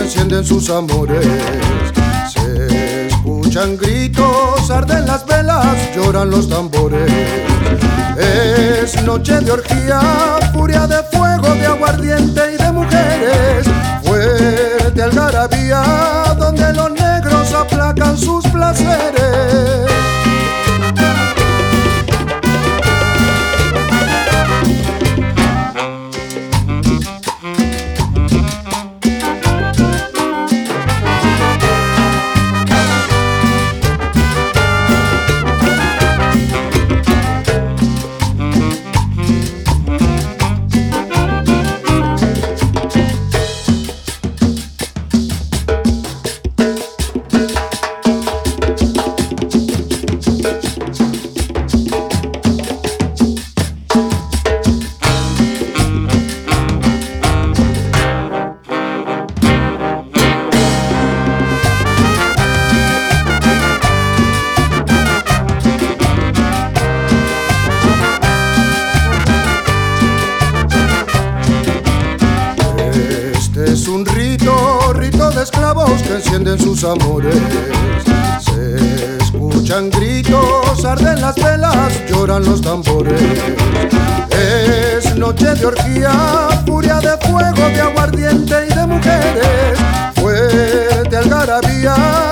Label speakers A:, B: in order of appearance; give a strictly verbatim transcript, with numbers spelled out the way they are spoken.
A: encienden sus amores. Se escuchan gritos, arden las velas, lloran los tambores. Es noche de orgía, furia de fuego, de aguardiente y de mujeres. Fuerte algarabía, donde los negros aplacan sus placeres. Es un rito, rito de esclavos que encienden sus amores. Se escuchan gritos, arden las velas, lloran los tambores. Es noche de orgía, furia de fuego, de aguardiente y de mujeres. Fuerte algarabía,